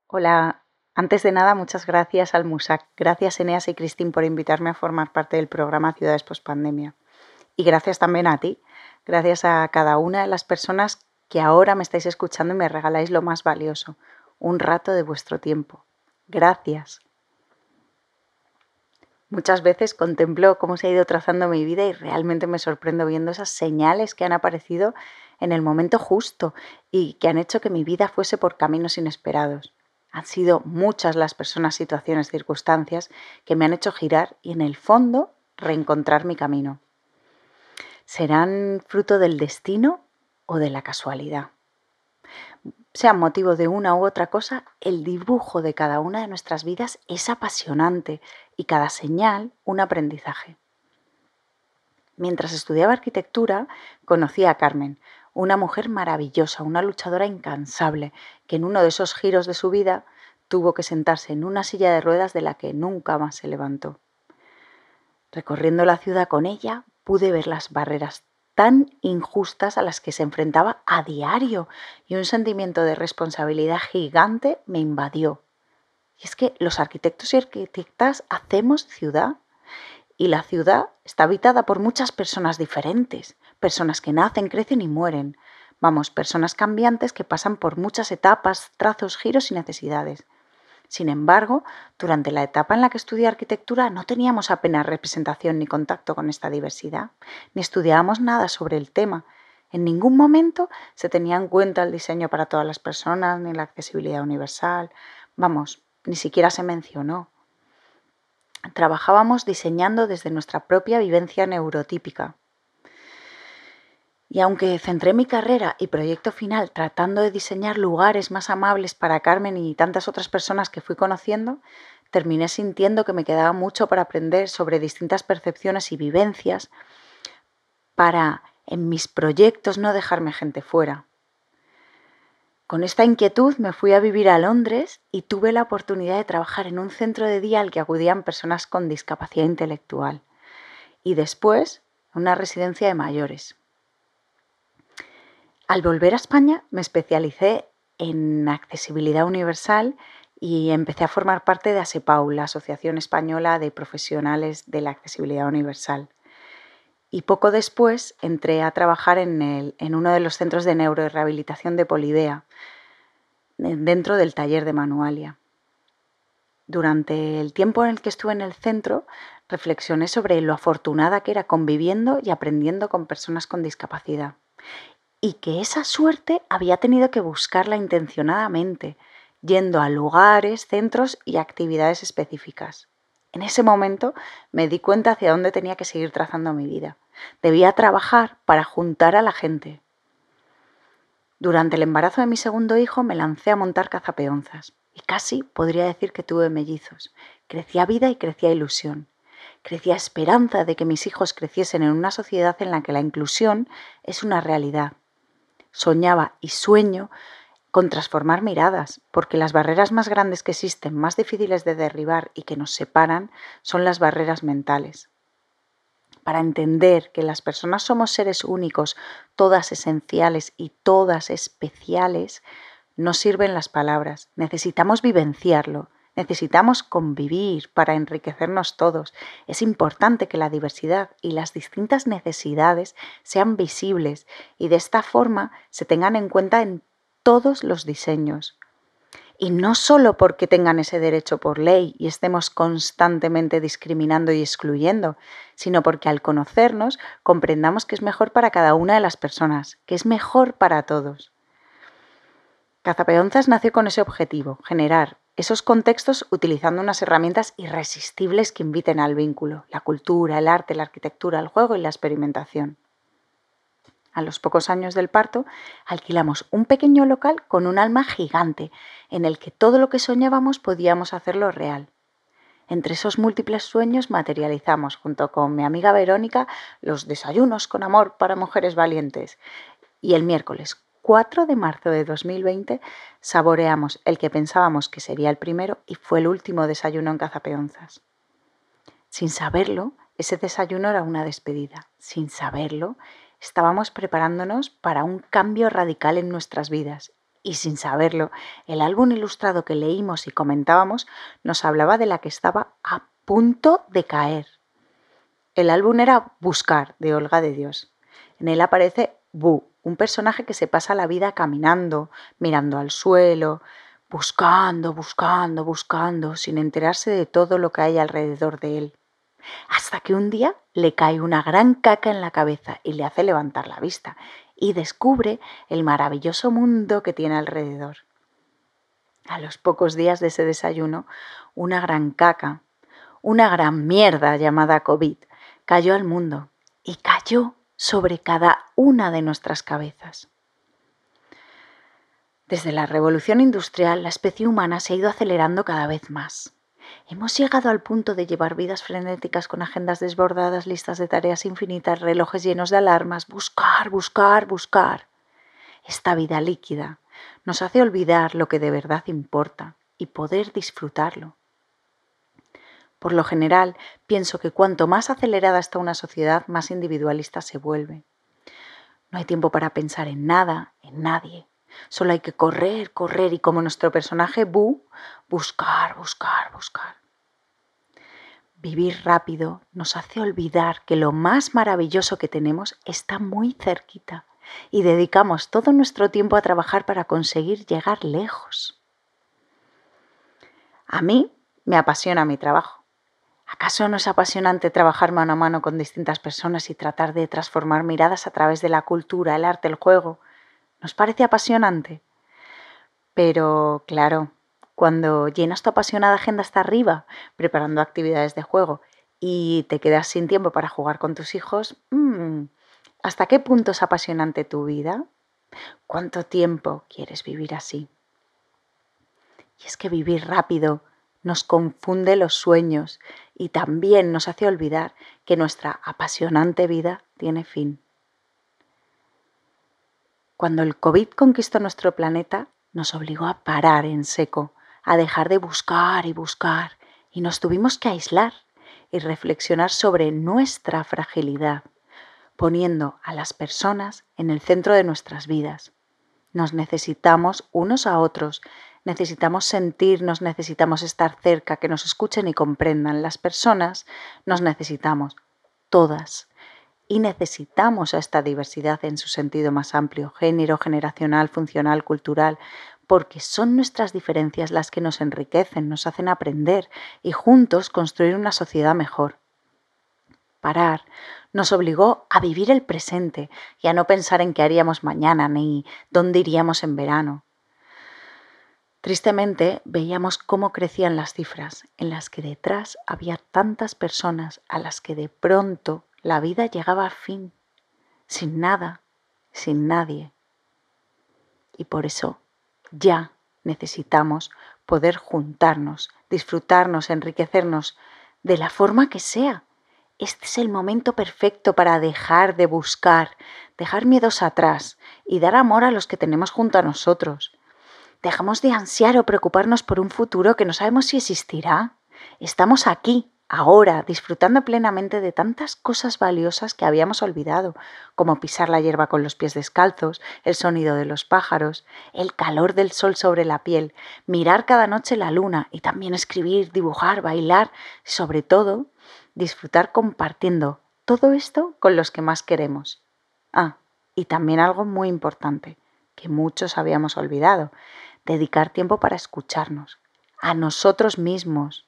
Hola, antes de nada, muchas gracias al MUSAC. Gracias Eneas y Cristín por invitarme a formar parte del programa Ciudades Postpandemia. Y gracias también a ti. Gracias a cada una de las personas que ahora me estáis escuchando y me regaláis lo más valioso, un rato de vuestro tiempo. Gracias. Muchas veces contemplo cómo se ha ido trazando mi vida y realmente me sorprendo viendo esas señales que han aparecido en el momento justo y que han hecho que mi vida fuese por caminos inesperados. Han sido muchas las personas, situaciones, circunstancias que me han hecho girar y en el fondo reencontrar mi camino. ¿Serán fruto del destino o de la casualidad? Sea motivo de una u otra cosa, el dibujo de cada una de nuestras vidas es apasionante y cada señal un aprendizaje. Mientras estudiaba arquitectura, conocí a Carmen, una mujer maravillosa, una luchadora incansable, que en uno de esos giros de su vida tuvo que sentarse en una silla de ruedas de la que nunca más se levantó. Recorriendo la ciudad con ella, pude ver las barreras tan injustas a las que se enfrentaba a diario y un sentimiento de responsabilidad gigante me invadió. Y es que los arquitectos y arquitectas hacemos ciudad y la ciudad está habitada por muchas personas diferentes, personas que nacen, crecen y mueren. Vamos, personas cambiantes que pasan por muchas etapas, trazos, giros y necesidades. Sin embargo, durante la etapa en la que estudié arquitectura no teníamos apenas representación ni contacto con esta diversidad, ni estudiábamos nada sobre el tema. En ningún momento se tenía en cuenta el diseño para todas las personas, ni la accesibilidad universal. Vamos, ni siquiera se mencionó. Trabajábamos diseñando desde nuestra propia vivencia neurotípica. Y aunque centré mi carrera y proyecto final tratando de diseñar lugares más amables para Carmen y tantas otras personas que fui conociendo, terminé sintiendo que me quedaba mucho para aprender sobre distintas percepciones y vivencias para, en mis proyectos, no dejarme gente fuera. Con esta inquietud me fui a vivir a Londres y tuve la oportunidad de trabajar en un centro de día al que acudían personas con discapacidad intelectual y después en una residencia de mayores. Al volver a España me especialicé en accesibilidad universal y empecé a formar parte de ASEPAU, la Asociación Española de Profesionales de la Accesibilidad Universal. Y poco después entré a trabajar en uno de los centros de neurorehabilitación de Polidea, dentro del taller de Manualia. Durante el tiempo en el que estuve en el centro, reflexioné sobre lo afortunada que era conviviendo y aprendiendo con personas con discapacidad. Y que esa suerte había tenido que buscarla intencionadamente, yendo a lugares, centros y actividades específicas. En ese momento me di cuenta hacia dónde tenía que seguir trazando mi vida. Debía trabajar para juntar a la gente. Durante el embarazo de mi segundo hijo me lancé a montar cazapeonzas y casi podría decir que tuve mellizos. Crecía vida y crecía ilusión. Crecía esperanza de que mis hijos creciesen en una sociedad en la que la inclusión es una realidad. Soñaba y sueño con transformar miradas, porque las barreras más grandes que existen, más difíciles de derribar y que nos separan, son las barreras mentales. Para entender que las personas somos seres únicos, todas esenciales y todas especiales, no sirven las palabras. Necesitamos vivenciarlo, necesitamos convivir para enriquecernos todos. Es importante que la diversidad y las distintas necesidades sean visibles y de esta forma se tengan en cuenta en todos los diseños. Y no solo porque tengan ese derecho por ley y estemos constantemente discriminando y excluyendo, sino porque al conocernos comprendamos que es mejor para cada una de las personas, que es mejor para todos. Cazapeonzas nació con ese objetivo, generar esos contextos utilizando unas herramientas irresistibles que inviten al vínculo, la cultura, el arte, la arquitectura, el juego y la experimentación. A los pocos años del parto, alquilamos un pequeño local con un alma gigante, en el que todo lo que soñábamos podíamos hacerlo real. Entre esos múltiples sueños materializamos, junto con mi amiga Verónica, los desayunos con amor para mujeres valientes. Y el miércoles 4 de marzo de 2020 saboreamos el que pensábamos que sería el primero y fue el último desayuno en Cazapeonzas. Sin saberlo, ese desayuno era una despedida. Sin saberlo, estábamos preparándonos para un cambio radical en nuestras vidas Y sin saberlo, el álbum ilustrado que leímos y comentábamos nos hablaba de la que estaba a punto de caer. El álbum era Buscar, de Olga de Dios. En él aparece Bu, un personaje que se pasa la vida caminando, mirando al suelo, buscando, buscando, buscando, sin enterarse de todo lo que hay alrededor de él. Hasta que un día le cae una gran caca en la cabeza y le hace levantar la vista y descubre el maravilloso mundo que tiene alrededor. A los pocos días de ese desayuno, una gran caca, una gran mierda llamada COVID, cayó al mundo y cayó sobre cada una de nuestras cabezas. Desde la revolución industrial, la especie humana se ha ido acelerando cada vez más. Hemos llegado al punto de llevar vidas frenéticas con agendas desbordadas, listas de tareas infinitas, relojes llenos de alarmas, buscar, buscar, buscar. Esta vida líquida nos hace olvidar lo que de verdad importa y poder disfrutarlo. Por lo general, pienso que cuanto más acelerada está una sociedad, más individualista se vuelve. No hay tiempo para pensar en nada, en nadie. Solo hay que correr, correr y como nuestro personaje Bu, buscar, buscar, buscar. Vivir rápido nos hace olvidar que lo más maravilloso que tenemos está muy cerquita y dedicamos todo nuestro tiempo a trabajar para conseguir llegar lejos. A mí me apasiona mi trabajo. ¿Acaso no es apasionante trabajar mano a mano con distintas personas y tratar de transformar miradas a través de la cultura, el arte, el juego? ¿Nos parece apasionante? Pero, claro, cuando llenas tu apasionada agenda hasta arriba, preparando actividades de juego, y te quedas sin tiempo para jugar con tus hijos, ¿hasta qué punto es apasionante tu vida? ¿Cuánto tiempo quieres vivir así? Y es que vivir rápido nos confunde los sueños y también nos hace olvidar que nuestra apasionante vida tiene fin. Cuando el COVID conquistó nuestro planeta, nos obligó a parar en seco, a dejar de buscar y buscar, y nos tuvimos que aislar y reflexionar sobre nuestra fragilidad, poniendo a las personas en el centro de nuestras vidas. Nos necesitamos unos a otros, necesitamos sentirnos, necesitamos estar cerca, que nos escuchen y comprendan. Las personas nos necesitamos, todas. Y necesitamos a esta diversidad en su sentido más amplio, género, generacional, funcional, cultural, porque son nuestras diferencias las que nos enriquecen, nos hacen aprender y juntos construir una sociedad mejor. Parar nos obligó a vivir el presente y a no pensar en qué haríamos mañana ni dónde iríamos en verano. Tristemente, veíamos cómo crecían las cifras, en las que detrás había tantas personas a las que de pronto la vida llegaba a fin, sin nada, sin nadie. Y por eso ya necesitamos poder juntarnos, disfrutarnos, enriquecernos de la forma que sea. Este es el momento perfecto para dejar de buscar, dejar miedos atrás y dar amor a los que tenemos junto a nosotros. Dejamos de ansiar o preocuparnos por un futuro que no sabemos si existirá. Estamos aquí, ahora, disfrutando plenamente de tantas cosas valiosas que habíamos olvidado, como pisar la hierba con los pies descalzos, el sonido de los pájaros, el calor del sol sobre la piel, mirar cada noche la luna y también escribir, dibujar, bailar, sobre todo, disfrutar compartiendo todo esto con los que más queremos. Y también algo muy importante, que muchos habíamos olvidado, dedicar tiempo para escucharnos, a nosotros mismos.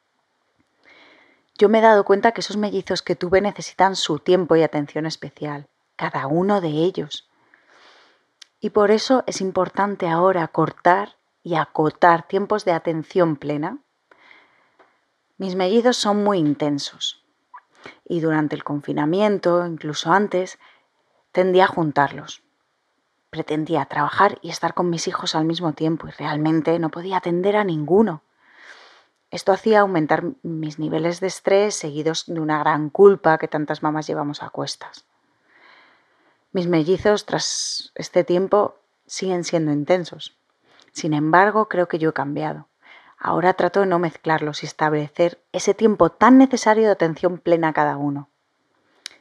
Yo me he dado cuenta que esos mellizos que tuve necesitan su tiempo y atención especial, cada uno de ellos. Y por eso es importante ahora cortar y acotar tiempos de atención plena. Mis mellizos son muy intensos y durante el confinamiento, incluso antes, tendía a juntarlos. Pretendía trabajar y estar con mis hijos al mismo tiempo y realmente no podía atender a ninguno. Esto hacía aumentar mis niveles de estrés seguidos de una gran culpa que tantas mamás llevamos a cuestas. Mis mellizos tras este tiempo siguen siendo intensos. Sin embargo, creo que yo he cambiado. Ahora trato de no mezclarlos y establecer ese tiempo tan necesario de atención plena a cada uno.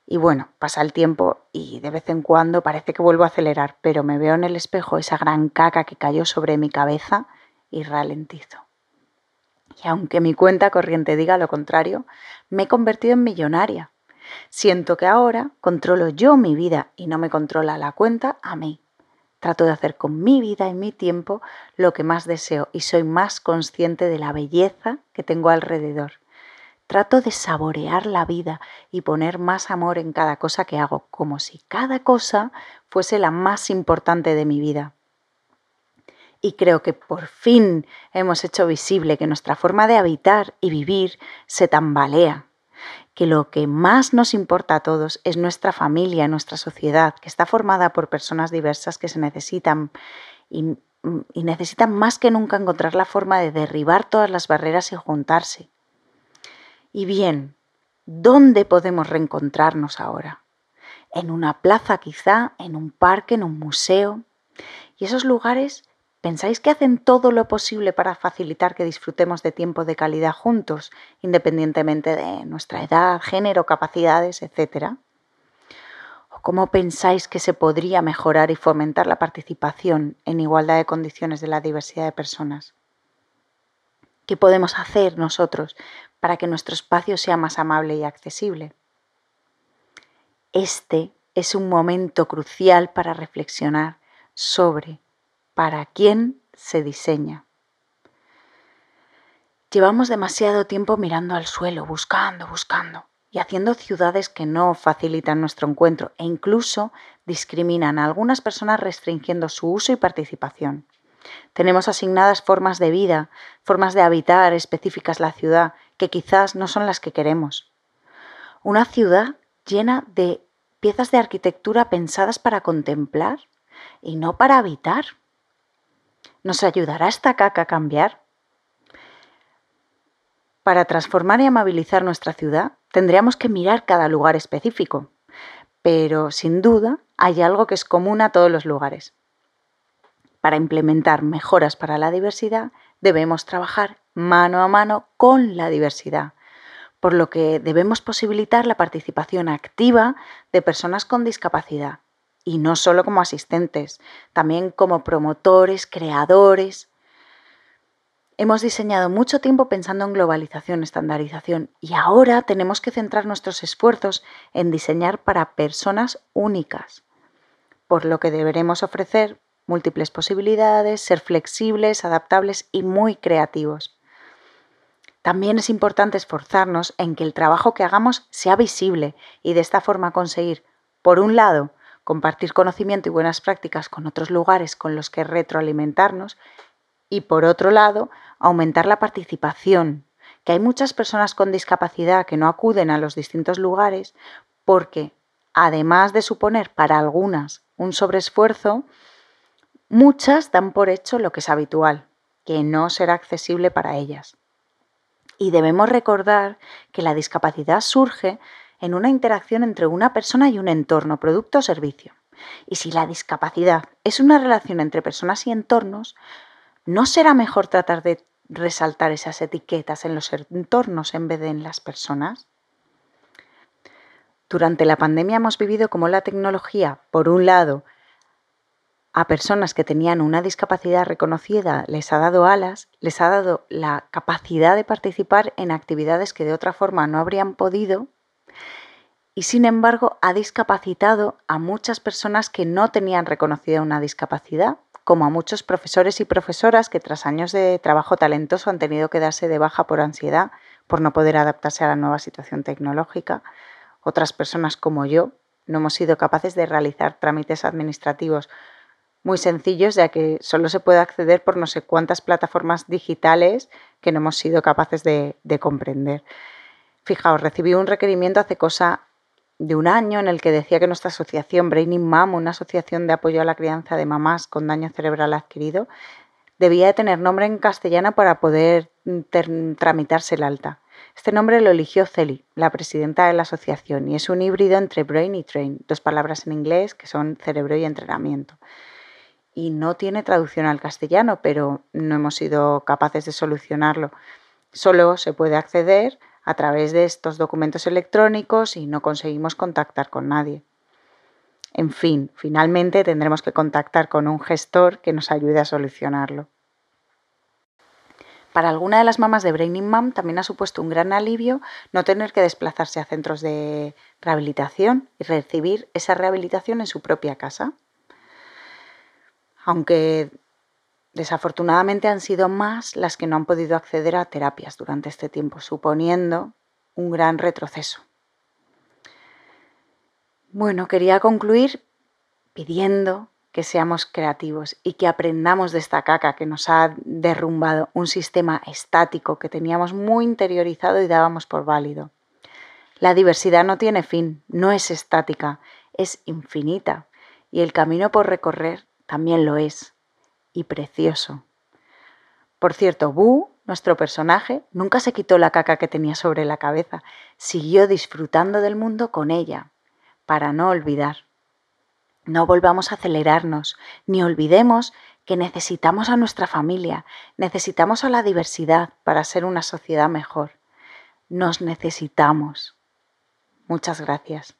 Y bueno, pasa el tiempo y de vez en cuando parece que vuelvo a acelerar, pero me veo en el espejo esa gran caca que cayó sobre mi cabeza y ralentizo. Y aunque mi cuenta corriente diga lo contrario, me he convertido en millonaria. Siento que ahora controlo yo mi vida y no me controla la cuenta a mí. Trato de hacer con mi vida y mi tiempo lo que más deseo y soy más consciente de la belleza que tengo alrededor. Trato de saborear la vida y poner más amor en cada cosa que hago, como si cada cosa fuese la más importante de mi vida. Y creo que por fin hemos hecho visible que nuestra forma de habitar y vivir se tambalea, que lo que más nos importa a todos es nuestra familia, nuestra sociedad, que está formada por personas diversas que se necesitan y necesitan más que nunca encontrar la forma de derribar todas las barreras y juntarse. Y bien, ¿dónde podemos reencontrarnos ahora? En una plaza quizá, en un parque, en un museo. Y esos lugares, ¿pensáis que hacen todo lo posible para facilitar que disfrutemos de tiempo de calidad juntos, independientemente de nuestra edad, género, capacidades, etcétera? ¿O cómo pensáis que se podría mejorar y fomentar la participación en igualdad de condiciones de la diversidad de personas? ¿Qué podemos hacer nosotros para que nuestro espacio sea más amable y accesible? Este es un momento crucial para reflexionar sobre para quién se diseña. Llevamos demasiado tiempo mirando al suelo, buscando y haciendo ciudades que no facilitan nuestro encuentro e incluso discriminan a algunas personas restringiendo su uso y participación. Tenemos asignadas formas de vida, formas de habitar específicas la ciudad, que quizás no son las que queremos. Una ciudad llena de piezas de arquitectura pensadas para contemplar y no para habitar. ¿Nos ayudará esta caca a cambiar? Para transformar y amabilizar nuestra ciudad, tendríamos que mirar cada lugar específico, pero sin duda hay algo que es común a todos los lugares. Para implementar mejoras para la diversidad, debemos trabajar mano a mano con la diversidad, por lo que debemos posibilitar la participación activa de personas con discapacidad, y no solo como asistentes, también como promotores, creadores. Hemos diseñado mucho tiempo pensando en globalización, estandarización, y ahora tenemos que centrar nuestros esfuerzos en diseñar para personas únicas, por lo que deberemos ofrecer múltiples posibilidades, ser flexibles, adaptables y muy creativos. También es importante esforzarnos en que el trabajo que hagamos sea visible y de esta forma conseguir, por un lado, compartir conocimiento y buenas prácticas con otros lugares con los que retroalimentarnos y, por otro lado, aumentar la participación, que hay muchas personas con discapacidad que no acuden a los distintos lugares porque, además de suponer para algunas un sobreesfuerzo, muchas dan por hecho lo que es habitual, que no será accesible para ellas. Y debemos recordar que la discapacidad surge en una interacción entre una persona y un entorno, producto o servicio. Y si la discapacidad es una relación entre personas y entornos, ¿no será mejor tratar de resaltar esas etiquetas en los entornos en vez de en las personas? Durante la pandemia hemos vivido cómo la tecnología, por un lado, a personas que tenían una discapacidad reconocida les ha dado alas, les ha dado la capacidad de participar en actividades que de otra forma no habrían podido y sin embargo ha discapacitado a muchas personas que no tenían reconocida una discapacidad, como a muchos profesores y profesoras que tras años de trabajo talentoso han tenido que darse de baja por ansiedad, por no poder adaptarse a la nueva situación tecnológica. Otras personas como yo no hemos sido capaces de realizar trámites administrativos muy sencillos, ya que solo se puede acceder por no sé cuántas plataformas digitales que no hemos sido capaces de comprender. Fijaos, recibí un requerimiento hace cosa de un año en el que decía que nuestra asociación Braining Mom, una asociación de apoyo a la crianza de mamás con daño cerebral adquirido, debía de tener nombre en castellano para poder tramitarse el alta. Este nombre lo eligió Celi, la presidenta de la asociación, y es un híbrido entre brain y train, dos palabras en inglés que son cerebro y entrenamiento. Y no tiene traducción al castellano, pero no hemos sido capaces de solucionarlo. Solo se puede acceder a través de estos documentos electrónicos y no conseguimos contactar con nadie. En fin, finalmente tendremos que contactar con un gestor que nos ayude a solucionarlo. Para alguna de las mamás de Braining Mom también ha supuesto un gran alivio no tener que desplazarse a centros de rehabilitación y recibir esa rehabilitación en su propia casa. Aunque desafortunadamente han sido más las que no han podido acceder a terapias durante este tiempo, suponiendo un gran retroceso. Bueno, quería concluir pidiendo que seamos creativos y que aprendamos de esta caca que nos ha derrumbado un sistema estático que teníamos muy interiorizado y dábamos por válido. La diversidad no tiene fin, no es estática, es infinita y el camino por recorrer también lo es, y precioso. Por cierto, Boo, nuestro personaje, nunca se quitó la caca que tenía sobre la cabeza, siguió disfrutando del mundo con ella, para no olvidar. No volvamos a acelerarnos, ni olvidemos que necesitamos a nuestra familia, necesitamos a la diversidad para ser una sociedad mejor. Nos necesitamos. Muchas gracias.